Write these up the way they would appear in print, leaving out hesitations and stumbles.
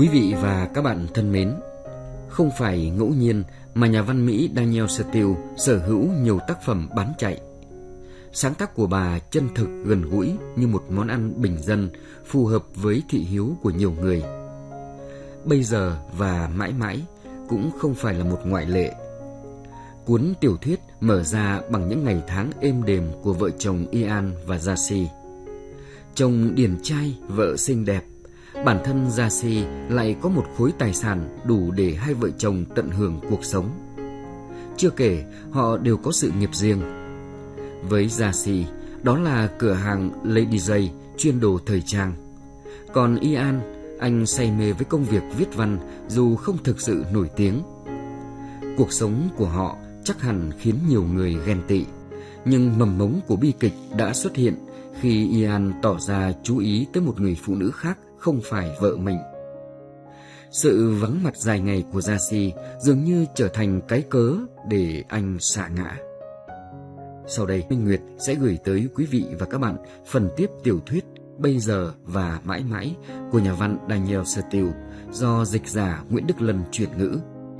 Quý vị và các bạn thân mến, không phải ngẫu nhiên mà nhà văn Mỹ Danielle Steel sở hữu nhiều tác phẩm bán chạy. Sáng tác của bà chân thực, gần gũi như một món ăn bình dân, phù hợp với thị hiếu của nhiều người. Bây giờ và mãi mãi cũng không phải là một ngoại lệ. Cuốn tiểu thuyết mở ra bằng những ngày tháng êm đềm của vợ chồng Ian và Jaci. Chồng điển trai, vợ xinh đẹp. Bản thân Jaci lại có một khối tài sản đủ để hai vợ chồng tận hưởng cuộc sống. Chưa kể, họ đều có sự nghiệp riêng. Với Jaci, đó là cửa hàng Lady J chuyên đồ thời trang. Còn Ian, anh say mê với công việc viết văn dù không thực sự nổi tiếng. Cuộc sống của họ chắc hẳn khiến nhiều người ghen tị. Nhưng mầm mống của bi kịch đã xuất hiện khi Ian tỏ ra chú ý tới một người phụ nữ khác không phải vợ mình. Sự vắng mặt dài ngày của Jaci dường như trở thành cái cớ để anh sa ngã. Sau đây, Minh Nguyệt sẽ gửi tới quý vị và các bạn phần tiếp tiểu thuyết Bây giờ và mãi mãi của nhà văn Danielle Steel do dịch giả Nguyễn Đức Lân chuyển ngữ.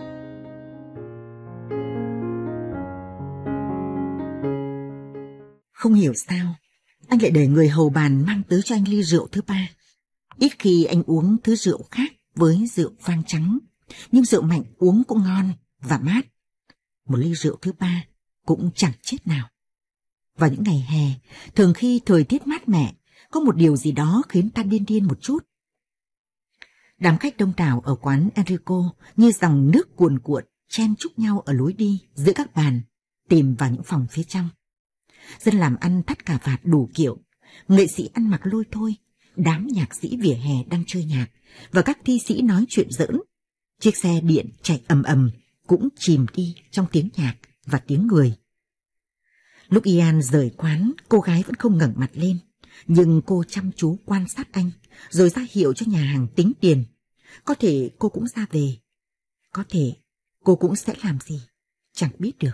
Không hiểu sao, anh lại để người hầu bàn mang tới cho anh ly rượu thứ ba. Ít khi anh uống thứ rượu khác với rượu vang trắng, nhưng rượu mạnh uống cũng ngon và mát. Một ly rượu thứ ba cũng chẳng chết nào. Vào những ngày hè, thường khi thời tiết mát mẻ, có một điều gì đó khiến ta điên điên một chút. Đám khách đông đảo ở quán Enrico như dòng nước cuồn cuộn chen chúc nhau ở lối đi giữa các bàn, tìm vào những phòng phía trong. Dân làm ăn thắt cà vạt đủ kiểu, nghệ sĩ ăn mặc lôi thôi, đám nhạc sĩ vỉa hè đang chơi nhạc và các thi sĩ nói chuyện giỡn. Chiếc xe điện chạy ầm ầm cũng chìm đi trong tiếng nhạc và tiếng người. Lúc Ian rời quán, cô gái vẫn không ngẩng mặt lên, nhưng cô chăm chú quan sát anh, rồi ra hiệu cho nhà hàng tính tiền. Có thể cô cũng ra về, có thể cô cũng sẽ làm gì, chẳng biết được.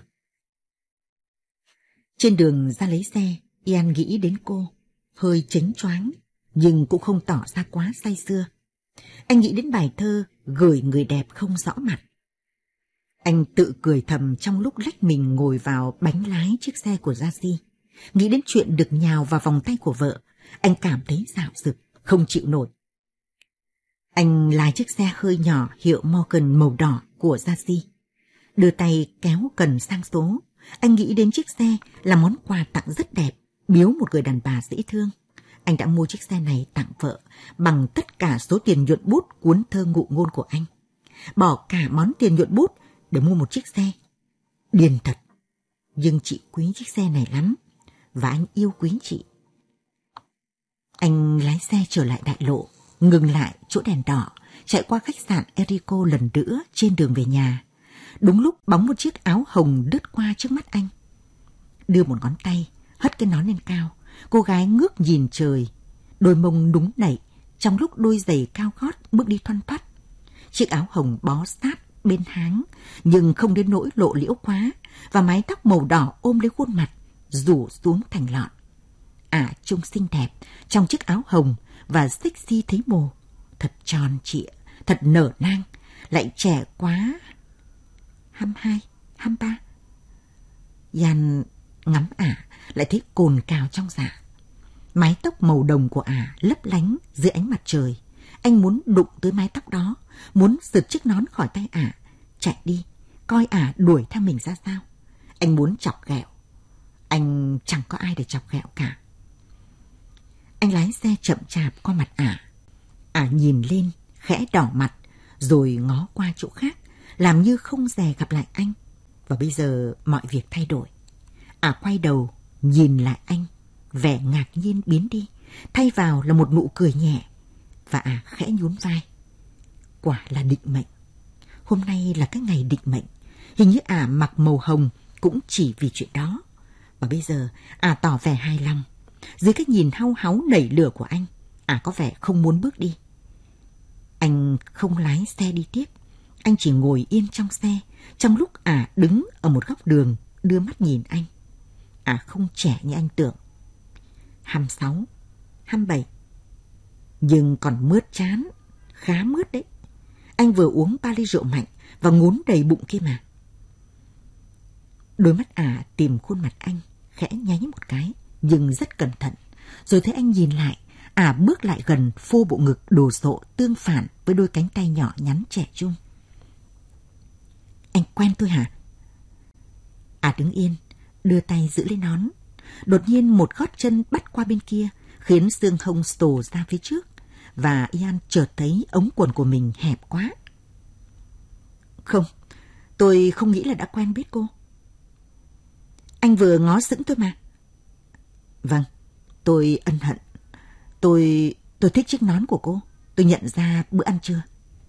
Trên đường ra lấy xe, Ian nghĩ đến cô, hơi chếnh choáng, nhưng cũng không tỏ ra quá say sưa. Anh nghĩ đến bài thơ Gửi người đẹp không rõ mặt. Anh tự cười thầm trong lúc lách mình ngồi vào bánh lái chiếc xe của Jaci. Nghĩ đến chuyện được nhào vào vòng tay của vợ, anh cảm thấy dạo dực, không chịu nổi. Anh lái chiếc xe hơi nhỏ hiệu Morgan màu đỏ của Jaci. Đưa tay kéo cần sang số. Anh nghĩ đến chiếc xe là món quà tặng rất đẹp, biếu một người đàn bà dễ thương. Anh đã mua chiếc xe này tặng vợ bằng tất cả số tiền nhuận bút cuốn thơ ngụ ngôn của anh. Bỏ cả món tiền nhuận bút để mua một chiếc xe. Điên thật. Nhưng chị quý chiếc xe này lắm, và anh yêu quý chị. Anh lái xe trở lại đại lộ, ngừng lại chỗ đèn đỏ, chạy qua khách sạn Enrico lần nữa trên đường về nhà. Đúng lúc bóng một chiếc áo hồng lướt qua trước mắt anh. Đưa một ngón tay, hất cái nón lên cao, cô gái ngước nhìn trời, đôi mông đúng nảy, trong lúc đôi giày cao gót bước đi thoăn thoắt. Chiếc áo hồng bó sát bên háng, nhưng không đến nỗi lộ liễu quá, và mái tóc màu đỏ ôm lấy khuôn mặt, rủ xuống thành lọn. Trông xinh đẹp trong chiếc áo hồng và sexy thấy mồ, thật tròn trịa, thật nở nang, lại trẻ quá. 22, 23. Ian ngắm lại thấy cồn cào trong dạ. Mái tóc màu đồng của lấp lánh dưới ánh mặt trời. Anh muốn đụng tới mái tóc đó, muốn giật chiếc nón khỏi tay chạy đi, coi đuổi theo mình ra sao. Anh muốn chọc ghẹo. Anh chẳng có ai để chọc ghẹo cả. Anh lái xe chậm chạp qua mặt nhìn lên, khẽ đỏ mặt, rồi ngó qua chỗ khác, làm như không dè gặp lại anh. Và bây giờ mọi việc thay đổi. Quay đầu, nhìn lại anh, vẻ ngạc nhiên biến đi, thay vào là một nụ cười nhẹ, và khẽ nhún vai. Quả là định mệnh. Hôm nay là cái ngày định mệnh. Hình như mặc màu hồng cũng chỉ vì chuyện đó. Và bây giờ tỏ vẻ hài lòng. Dưới cái nhìn hau háu nảy lửa của anh, có vẻ không muốn bước đi. Anh không lái xe đi tiếp. Anh chỉ ngồi yên trong xe, trong lúc đứng ở một góc đường, đưa mắt nhìn anh. Không trẻ như anh tưởng. 26, 27. Nhưng còn mướt chán, khá mướt đấy. Anh vừa uống 3 ly rượu mạnh và ngốn đầy bụng kia mà. Đôi mắt ả tìm khuôn mặt anh, khẽ nháy một cái, nhưng rất cẩn thận. Rồi thấy anh nhìn lại, ả bước lại gần, phô bộ ngực đồ sộ tương phản với đôi cánh tay nhỏ nhắn trẻ trung. Anh quen tôi hả? Ả đứng yên, đưa tay giữ lấy nón. Đột nhiên một gót chân bắt qua bên kia, khiến xương hông xồ ra phía trước, và Ian chợt thấy ống quần của mình hẹp quá. Không, tôi không nghĩ là đã quen biết cô. Anh vừa ngó sững tôi mà. Vâng, tôi ân hận. Tôi thích chiếc nón của cô. Tôi nhận ra bữa ăn trưa.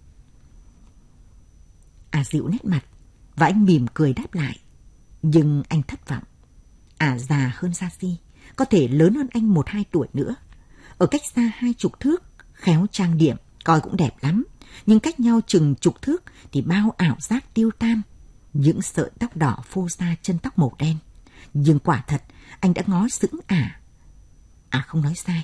Dịu nét mặt, và anh mỉm cười đáp lại. Nhưng anh thất vọng. Già hơn Gia-si, có thể lớn hơn anh 1-2 tuổi nữa. Ở cách xa 20 thước, khéo trang điểm, coi cũng đẹp lắm. Nhưng cách nhau chừng 10 thước thì bao ảo giác tiêu tan. Những sợi tóc đỏ phô ra chân tóc màu đen. Nhưng quả thật, anh đã ngó sững ả. Không nói sai.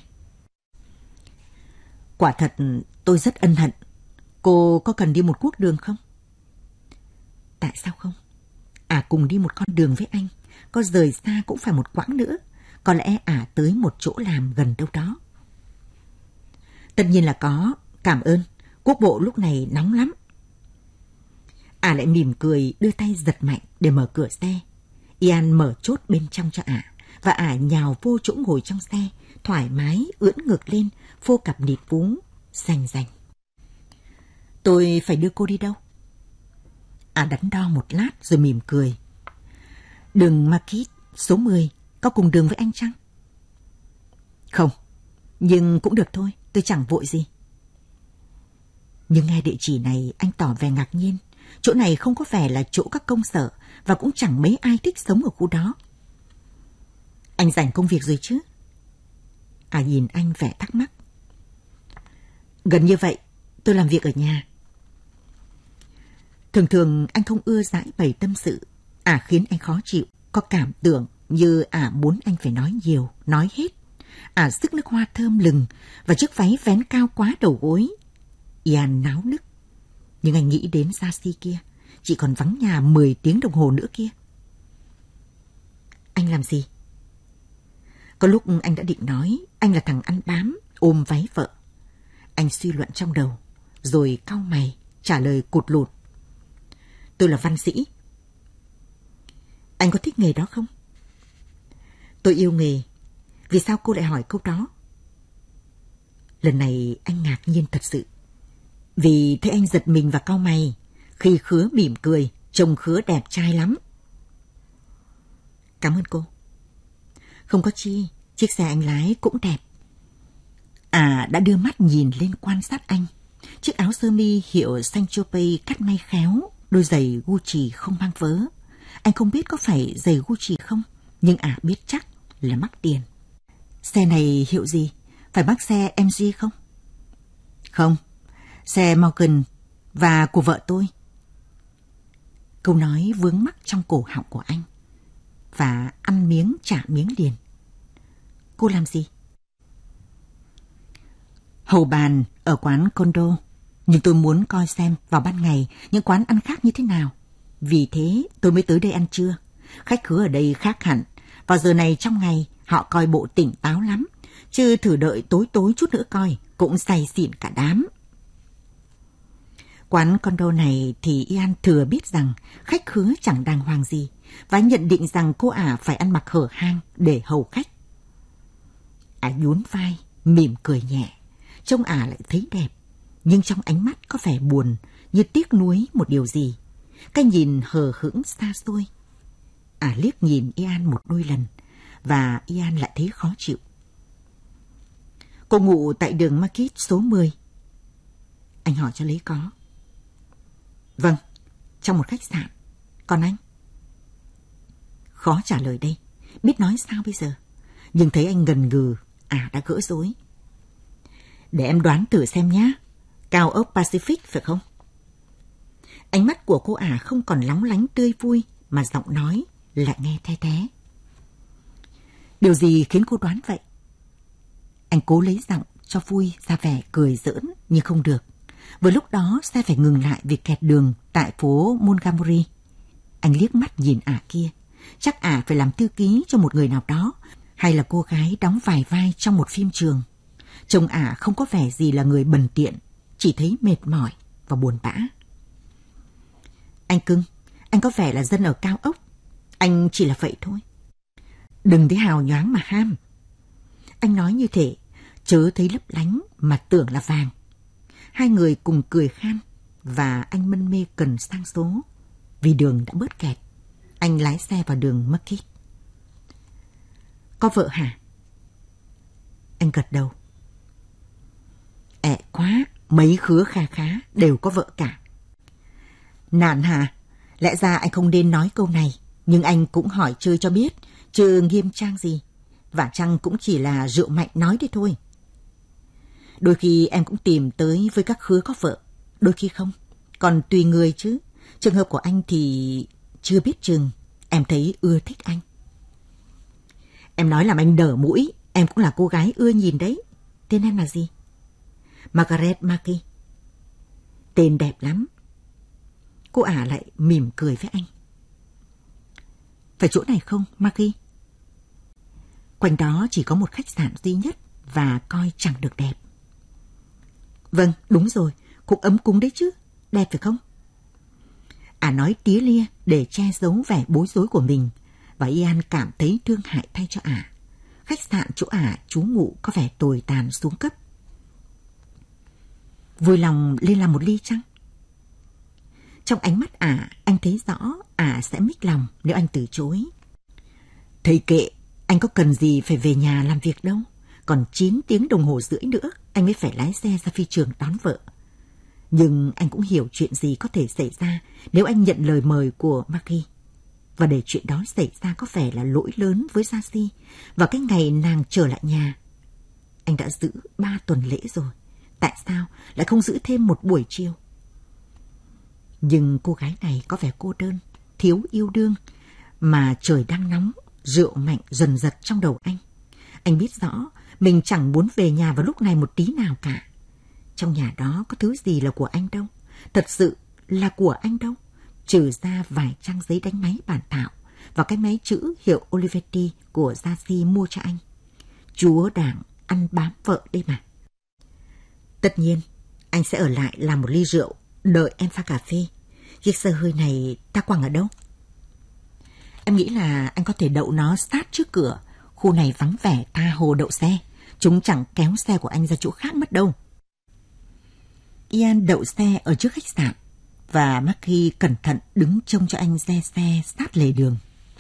Quả thật, tôi rất ân hận. Cô có cần đi một cuốc đường không? Tại sao không? Cùng đi một con đường với anh. Có rời xa cũng phải một quãng nữa. Có lẽ tới một chỗ làm gần đâu đó. Tất nhiên là có. Cảm ơn. Quốc bộ lúc này nóng lắm. Lại mỉm cười, đưa tay giật mạnh để mở cửa xe. Ian mở chốt bên trong cho và nhào vô chỗ ngồi trong xe, thoải mái ưỡn ngực lên, phô cặp nịt vú rành rành. Tôi phải đưa cô đi đâu? Đắn đo một lát rồi mỉm cười. Đường Market, số 10, có cùng đường với anh chăng? Không, nhưng cũng được thôi, tôi chẳng vội gì. Nhưng nghe địa chỉ này, anh tỏ vẻ ngạc nhiên. Chỗ này không có vẻ là chỗ các công sở, và cũng chẳng mấy ai thích sống ở khu đó. Anh rảnh công việc rồi chứ? Nhìn anh vẻ thắc mắc. Gần như vậy, tôi làm việc ở nhà. Thường thường anh không ưa giải bày tâm sự. Khiến anh khó chịu, có cảm tưởng như muốn anh phải nói nhiều, nói hết. Sức nước hoa thơm lừng và chiếc váy vén cao quá đầu gối. Ian náo nức. Nhưng anh nghĩ đến Gia-si kia, chỉ còn vắng nhà 10 tiếng đồng hồ nữa kia. Anh làm gì? Có lúc anh đã định nói anh là thằng ăn bám, ôm váy vợ. Anh suy luận trong đầu, rồi cau mày, trả lời cụt lụt. Tôi là văn sĩ. Anh có thích nghề đó không? Tôi yêu nghề. Vì sao cô lại hỏi câu đó? Lần này anh ngạc nhiên thật sự. Vì thấy anh giật mình và cau mày. Khi Khứa mỉm cười, trông Khứa đẹp trai lắm. Cảm ơn cô. Không có chi, chiếc xe anh lái cũng đẹp. Đã đưa mắt nhìn lên quan sát anh. Chiếc áo sơ mi hiệu Saint-Tropez cắt may khéo, đôi giày Gucci không mang vớ. Anh không biết có phải giày Gucci không, nhưng biết chắc là mắc tiền. Xe này hiệu gì? Phải mắc xe MG không? Không, xe Morgan và của vợ tôi. Câu nói vướng mắc trong cổ họng của anh. Và ăn miếng trả miếng liền. Cô làm gì? Hầu bàn ở quán condo. Nhưng tôi muốn coi xem vào ban ngày những quán ăn khác như thế nào. Vì thế tôi mới tới đây ăn trưa. Khách khứa ở đây khác hẳn. Vào giờ này trong ngày họ coi bộ tỉnh táo lắm. Chứ thử đợi tối chút nữa coi cũng say xỉn cả đám. Quán condo này thì Ian thừa biết rằng khách khứa chẳng đàng hoàng gì. Và nhận định rằng cô phải ăn mặc hở hang để hầu khách. Nhún vai, mỉm cười nhẹ. Trông lại thấy đẹp. Nhưng trong ánh mắt có vẻ buồn, như tiếc nuối một điều gì. Cái nhìn hờ hững xa xôi. Liếc nhìn Ian một đôi lần, và Ian lại thấy khó chịu. Cô ngụ tại đường Market số 10. Anh hỏi cho lấy có. Vâng, trong một khách sạn. Còn anh? Khó trả lời đây, biết nói sao bây giờ. Nhưng thấy anh ngần ngừ, đã gỡ rối. Để em đoán thử xem nhé. Cao ốc Pacific phải không? Ánh mắt của cô không còn lóng lánh tươi vui, mà giọng nói lại nghe the thé. Điều gì khiến cô đoán vậy? Anh cố lấy giọng cho vui ra vẻ cười giỡn, nhưng không được. Vừa lúc đó xe phải ngừng lại vì kẹt đường tại phố Montgomery. Anh liếc mắt nhìn ả kia. Chắc ả phải làm thư ký cho một người nào đó, hay là cô gái đóng vài vai trong một phim trường. Trông ả không có vẻ gì là người bần tiện, chỉ thấy mệt mỏi và buồn bã. Anh cưng, anh có vẻ là dân ở cao ốc. Anh chỉ là vậy thôi. Đừng thấy hào nhoáng mà ham. Anh nói như thế, chớ thấy lấp lánh mà tưởng là vàng. Hai người cùng cười khan và anh mân mê cần sang số. Vì đường đã bớt kẹt, anh lái xe vào đường Market. Có vợ hả? Anh gật đầu. Ẹ quá, mấy khứa kha khá đều có vợ cả. Nạn hả? Lẽ ra anh không nên nói câu này, nhưng anh cũng hỏi chơi cho biết, chứ nghiêm trang gì. Và chăng cũng chỉ là rượu mạnh nói đấy thôi. Đôi khi em cũng tìm tới với các khứa có vợ, đôi khi không. Còn tùy người chứ. Trường hợp của anh thì chưa biết chừng. Em thấy ưa thích anh. Em nói làm anh đở mũi. Em cũng là cô gái ưa nhìn đấy. Tên em là gì? Margaret Mackey. Tên đẹp lắm. Cô ả lại mỉm cười với anh. Phải chỗ này không, Mackey? Quanh đó chỉ có một khách sạn duy nhất và coi chẳng được đẹp. Vâng, đúng rồi. Cũng ấm cúng đấy chứ. Đẹp phải không? Ả nói tía lia để che giấu vẻ bối rối của mình, và Ian cảm thấy thương hại thay cho ả. Khách sạn chỗ ả trú ngụ có vẻ tồi tàn xuống cấp. Vui lòng lên làm một ly chăng? Trong ánh mắt ả, anh thấy rõ ả sẽ mích lòng nếu anh từ chối. Thầy kệ, anh có cần gì phải về nhà làm việc đâu. Còn 9 tiếng đồng hồ rưỡi nữa anh mới phải lái xe ra phi trường đón vợ. Nhưng anh cũng hiểu chuyện gì có thể xảy ra nếu anh nhận lời mời của Maggie. Và để chuyện đó xảy ra có vẻ là lỗi lớn với Jacy. Và cái ngày nàng trở lại nhà, anh đã giữ 3 tuần lễ rồi. Tại sao lại không giữ thêm một buổi chiều? Nhưng cô gái này có vẻ cô đơn, thiếu yêu đương. Mà trời đang nóng, rượu mạnh dần dật trong đầu anh. Anh biết rõ mình chẳng muốn về nhà vào lúc này một tí nào cả. Trong nhà đó có thứ gì là của anh đâu. Thật sự là của anh đâu. Trừ ra vài trang giấy đánh máy bản thảo và cái máy chữ hiệu Olivetti của Jacy mua cho anh. Chúa đảng ăn bám vợ đây mà. Tất nhiên, anh sẽ ở lại làm một ly rượu, đợi em pha cà phê. Chiếc xe hơi này ta quăng ở đâu? Em nghĩ là anh có thể đậu nó sát trước cửa. Khu này vắng vẻ tha hồ đậu xe. Chúng chẳng kéo xe của anh ra chỗ khác mất đâu. Ian đậu xe ở trước khách sạn và Maggie cẩn thận đứng trông cho anh re xe sát lề đường.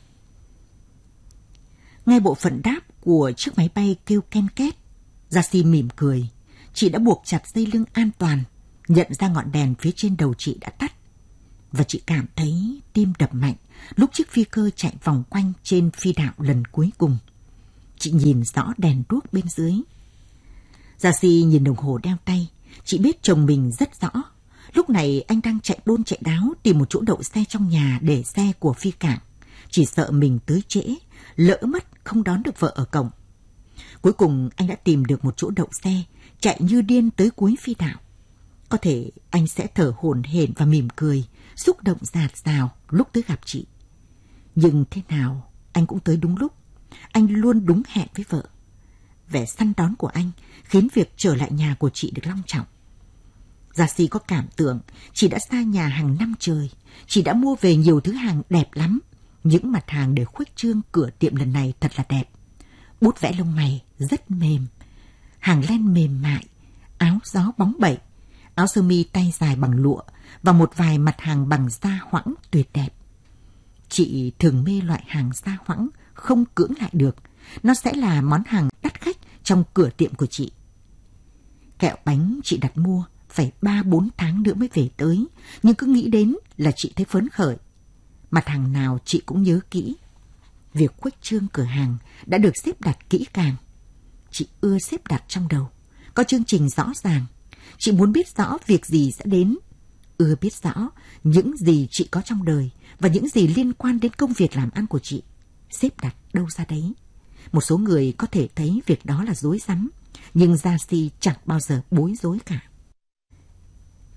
Ngay bộ phận đáp của chiếc máy bay kêu ken két, Jacy mỉm cười. Chị đã buộc chặt dây lưng an toàn, nhận ra ngọn đèn phía trên đầu chị đã tắt. Và chị cảm thấy tim đập mạnh lúc chiếc phi cơ chạy vòng quanh trên phi đạo lần cuối cùng. Chị nhìn rõ đèn đuốc bên dưới. Jacy nhìn đồng hồ đeo tay. Chị biết chồng mình rất rõ. Lúc này anh đang chạy đôn chạy đáo tìm một chỗ đậu xe trong nhà để xe của phi cảng. Chỉ sợ mình tới trễ, lỡ mất không đón được vợ ở cổng. Cuối cùng anh đã tìm được một chỗ đậu xe, chạy như điên tới cuối phi đạo. Có thể anh sẽ thở hổn hển và mỉm cười, xúc động dạt dào lúc tới gặp chị. Nhưng thế nào, anh cũng tới đúng lúc. Anh luôn đúng hẹn với vợ. Vẻ săn đón của anh khiến việc trở lại nhà của chị được long trọng. Jacy có cảm tưởng chị đã xa nhà hàng năm trời. Chị đã mua về nhiều thứ hàng đẹp lắm. Những mặt hàng để khuếch trương cửa tiệm lần này thật là đẹp. Bút vẽ lông mày rất mềm, hàng len mềm mại, áo gió bóng bẩy, áo sơ mi tay dài bằng lụa và một vài mặt hàng bằng da hoãng tuyệt đẹp. Chị thường mê loại hàng da hoãng không cưỡng lại được. Nó sẽ là món hàng đắt khách trong cửa tiệm của chị. Kẹo bánh chị đặt mua phải 3-4 tháng nữa mới về tới, nhưng cứ nghĩ đến là chị thấy phấn khởi. Mặt hàng nào chị cũng nhớ kỹ. Việc khuếch trương cửa hàng đã được xếp đặt kỹ càng. Chị ưa xếp đặt trong đầu, có chương trình rõ ràng. Chị muốn biết rõ việc gì sẽ đến, ưa biết rõ những gì chị có trong đời và những gì liên quan đến công việc làm ăn của chị. Xếp đặt đâu ra đấy. Một số người có thể thấy việc đó là rối rắm, nhưng Jacy chẳng bao giờ bối rối cả.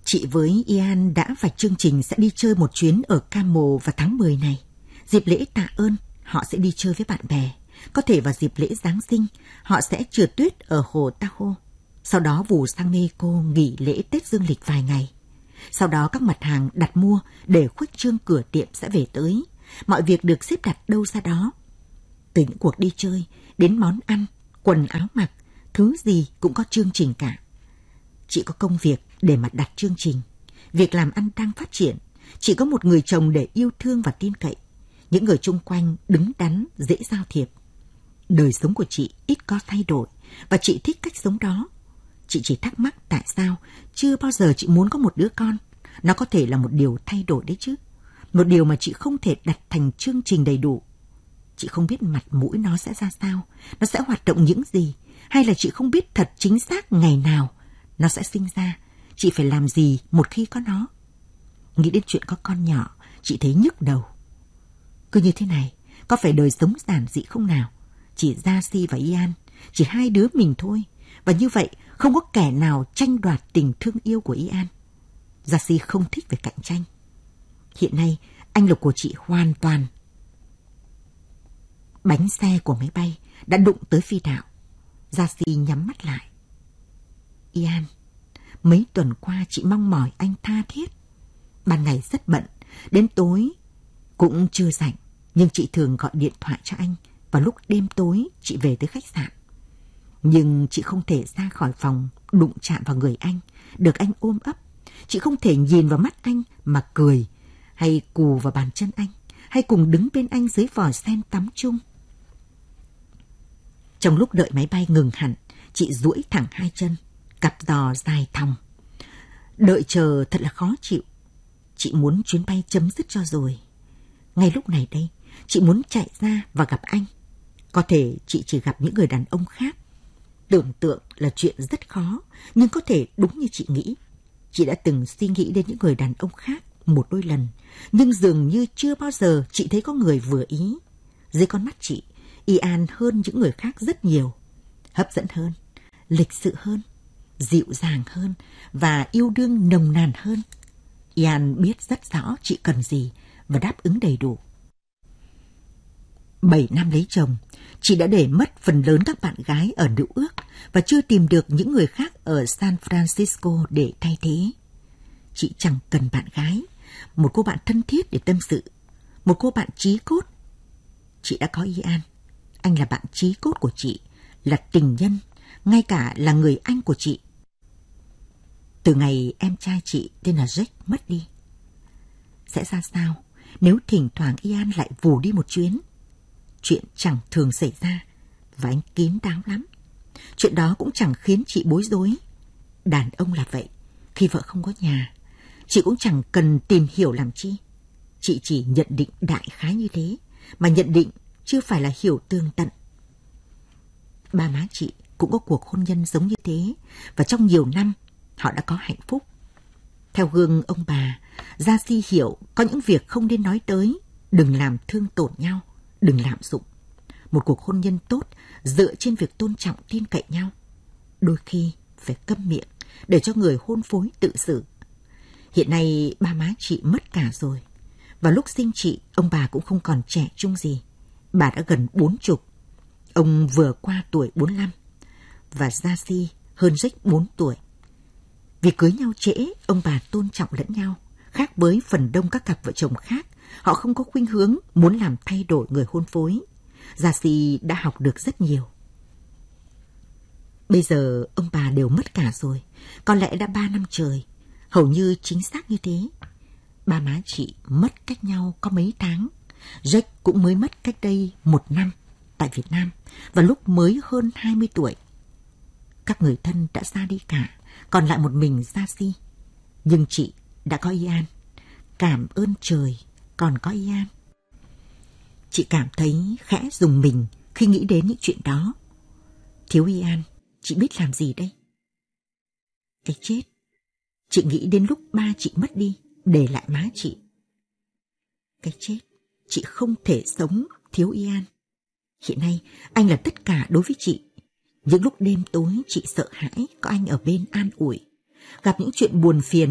Chị với Ian đã vạch chương trình sẽ đi chơi một chuyến ở Camel vào tháng 10 này. Dịp lễ tạ ơn, họ sẽ đi chơi với bạn bè. Có thể vào dịp lễ Giáng sinh, họ sẽ trượt tuyết ở hồ Tahoe. Sau đó vù sang Mexico nghỉ lễ Tết Dương lịch vài ngày. Sau đó các mặt hàng đặt mua để khuếch trương cửa tiệm sẽ về tới. Mọi việc được xếp đặt đâu ra đó. Từ những cuộc đi chơi, đến món ăn, quần áo mặc, thứ gì cũng có chương trình cả. Chị có công việc để mà đặt chương trình. Việc làm ăn đang phát triển. Chị có một người chồng để yêu thương và tin cậy. Những người chung quanh đứng đắn, dễ giao thiệp. Đời sống của chị ít có thay đổi và chị thích cách sống đó. Chị chỉ thắc mắc tại sao chưa bao giờ chị muốn có một đứa con. Nó có thể là một điều thay đổi đấy chứ. Một điều mà chị không thể đặt thành chương trình đầy đủ. Chị không biết mặt mũi nó sẽ ra sao, nó sẽ hoạt động những gì, hay là chị không biết thật chính xác ngày nào nó sẽ sinh ra, chị phải làm gì một khi có nó. Nghĩ đến chuyện có con nhỏ, chị thấy nhức đầu. Cứ như thế này, có phải đời sống giản dị không nào? Chỉ Gia-si và Ian, chỉ hai đứa mình thôi. Và như vậy, không có kẻ nào tranh đoạt tình thương yêu của Ian. Gia-si không thích về cạnh tranh. Hiện nay, anh lục của chị hoàn toàn. Bánh xe của máy bay đã đụng tới phi đạo. Gia-si nhắm mắt lại. Ian, mấy tuần qua chị mong mỏi anh tha thiết. Ban ngày rất bận, đến tối cũng chưa rảnh, nhưng chị thường gọi điện thoại cho anh vào lúc đêm tối chị về tới khách sạn. Nhưng chị không thể ra khỏi phòng đụng chạm vào người anh, được anh ôm ấp. Chị không thể nhìn vào mắt anh mà cười, hay cù vào bàn chân anh, hay cùng đứng bên anh dưới vòi sen tắm chung. Trong lúc đợi máy bay ngừng hẳn, chị duỗi thẳng hai chân, cặp giò dài thòng. Đợi chờ thật là khó chịu. Chị muốn chuyến bay chấm dứt cho rồi. Ngay lúc này đây, chị muốn chạy ra và gặp anh. Có thể chị chỉ gặp những người đàn ông khác. Tưởng tượng là chuyện rất khó, nhưng có thể đúng như chị nghĩ. Chị đã từng suy nghĩ đến những người đàn ông khác một đôi lần, nhưng dường như chưa bao giờ chị thấy có người vừa ý. Dưới con mắt chị, Ian hơn những người khác rất nhiều. Hấp dẫn hơn, lịch sự hơn, dịu dàng hơn và yêu đương nồng nàn hơn. Ian biết rất rõ chị cần gì và đáp ứng đầy đủ. 7 năm lấy chồng, chị đã để mất phần lớn các bạn gái ở Nữ Ước và chưa tìm được những người khác ở San Francisco để thay thế. Chị chẳng cần bạn gái, một cô bạn thân thiết để tâm sự, một cô bạn chí cốt. Chị đã có Ian, anh là bạn chí cốt của chị, là tình nhân, ngay cả là người anh của chị. Từ ngày em trai chị tên là Jack mất đi, sẽ ra sao nếu thỉnh thoảng Ian lại vù đi một chuyến? Chuyện chẳng thường xảy ra và anh kín đáo lắm. Chuyện đó cũng chẳng khiến chị bối rối. Đàn ông là vậy, khi vợ không có nhà, chị cũng chẳng cần tìm hiểu làm chi. Chị chỉ nhận định đại khái như thế, mà nhận định chưa phải là hiểu tường tận. Ba má chị cũng có cuộc hôn nhân giống như thế, và trong nhiều năm họ đã có hạnh phúc. Theo gương ông bà, Gia-si hiểu có những việc không nên nói tới, đừng làm thương tổn nhau, đừng lạm dụng. Một cuộc hôn nhân tốt dựa trên việc tôn trọng tin cậy nhau. Đôi khi phải câm miệng để cho người hôn phối tự xử. Hiện nay ba má chị mất cả rồi. Vào lúc sinh chị, ông bà cũng không còn trẻ trung gì. Bà đã gần 40. Ông vừa qua tuổi 45. Và Gia-si hơn Jack 4 tuổi. Vì cưới nhau trễ, ông bà tôn trọng lẫn nhau. Khác với phần đông các cặp vợ chồng khác, họ không có khuynh hướng muốn làm thay đổi người hôn phối. Gia-si đã học được rất nhiều. Bây giờ ông bà đều mất cả rồi, có lẽ đã 3 năm trời, hầu như chính xác như thế. Ba má chị mất cách nhau có mấy tháng. Jack cũng mới mất cách đây 1 năm tại Việt Nam, và lúc mới hơn 20 tuổi. Các người thân đã ra đi cả, còn lại một mình Gia-si. Nhưng chị đã có Ian. Cảm ơn trời còn có Ian. Chị cảm thấy khẽ rùng mình khi nghĩ đến những chuyện đó. Thiếu Ian, chị biết làm gì đây? Cái chết. Chị nghĩ đến lúc ba chị mất đi, để lại má chị. Cái chết. Chị không thể sống thiếu Ian. Hiện nay, anh là tất cả đối với chị. Những lúc đêm tối chị sợ hãi có anh ở bên an ủi. Gặp những chuyện buồn phiền,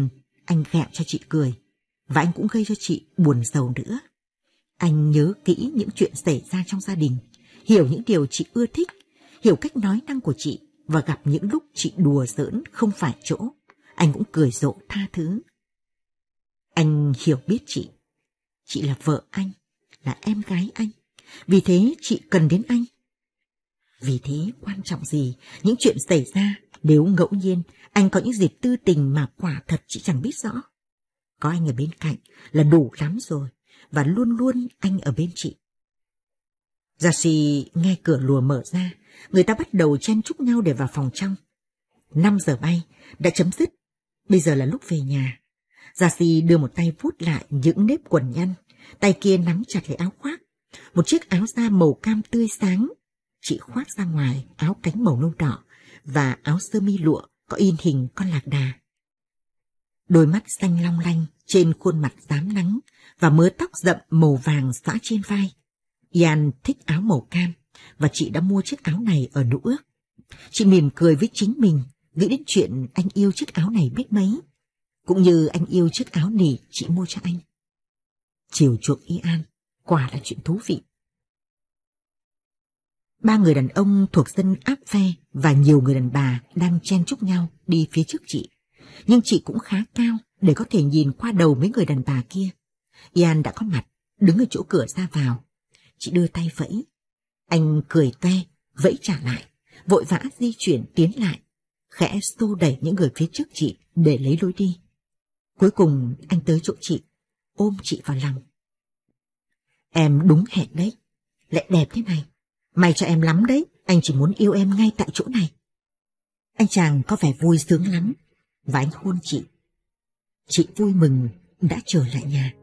anh ghẹo cho chị cười, và anh cũng gây cho chị buồn rầu nữa. Anh nhớ kỹ những chuyện xảy ra trong gia đình, hiểu những điều chị ưa thích, hiểu cách nói năng của chị, và gặp những lúc chị đùa giỡn không phải chỗ, anh cũng cười rộ tha thứ. Anh hiểu biết chị là vợ anh, là em gái anh, vì thế chị cần đến anh. Vì thế quan trọng gì những chuyện xảy ra, nếu ngẫu nhiên anh có những dịp tư tình mà quả thật chị chẳng biết rõ. Có anh ở bên cạnh là đủ lắm rồi, và luôn luôn anh ở bên chị. Gia-si nghe cửa lùa mở ra, người ta bắt đầu chen chúc nhau để vào phòng trong. 5 giờ bay đã chấm dứt, bây giờ là lúc về nhà. Gia-si đưa một tay vuốt lại những nếp quần nhăn, tay kia nắm chặt lấy áo khoác. Một chiếc áo da màu cam tươi sáng, chị khoác ra ngoài áo cánh màu nâu đỏ và áo sơ mi lụa có in hình con lạc đà. Đôi mắt xanh long lanh trên khuôn mặt rám nắng và mớ tóc rậm màu vàng xõa trên vai. Ian thích áo màu cam và chị đã mua chiếc áo này ở Nữ Ước. Chị mỉm cười với chính mình, nghĩ đến chuyện anh yêu chiếc áo này biết mấy, cũng như anh yêu chiếc áo nỉ chị mua cho anh. Chiều chuộng Ian quả là chuyện thú vị. 3 người đàn ông thuộc dân áp phe và nhiều người đàn bà đang chen chúc nhau đi phía trước chị. Nhưng chị cũng khá cao để có thể nhìn qua đầu mấy người đàn bà kia. Ian đã có mặt, đứng ở chỗ cửa ra vào. Chị đưa tay vẫy. Anh cười toe, vẫy trả lại, vội vã di chuyển tiến lại, khẽ xô đẩy những người phía trước chị để lấy lối đi. Cuối cùng anh tới chỗ chị, ôm chị vào lòng. Em đúng hẹn đấy, lại đẹp thế này. May cho em lắm đấy, anh chỉ muốn yêu em ngay tại chỗ này. Anh chàng có vẻ vui sướng lắm, và anh hôn chị. Chị vui mừng đã trở lại nhà.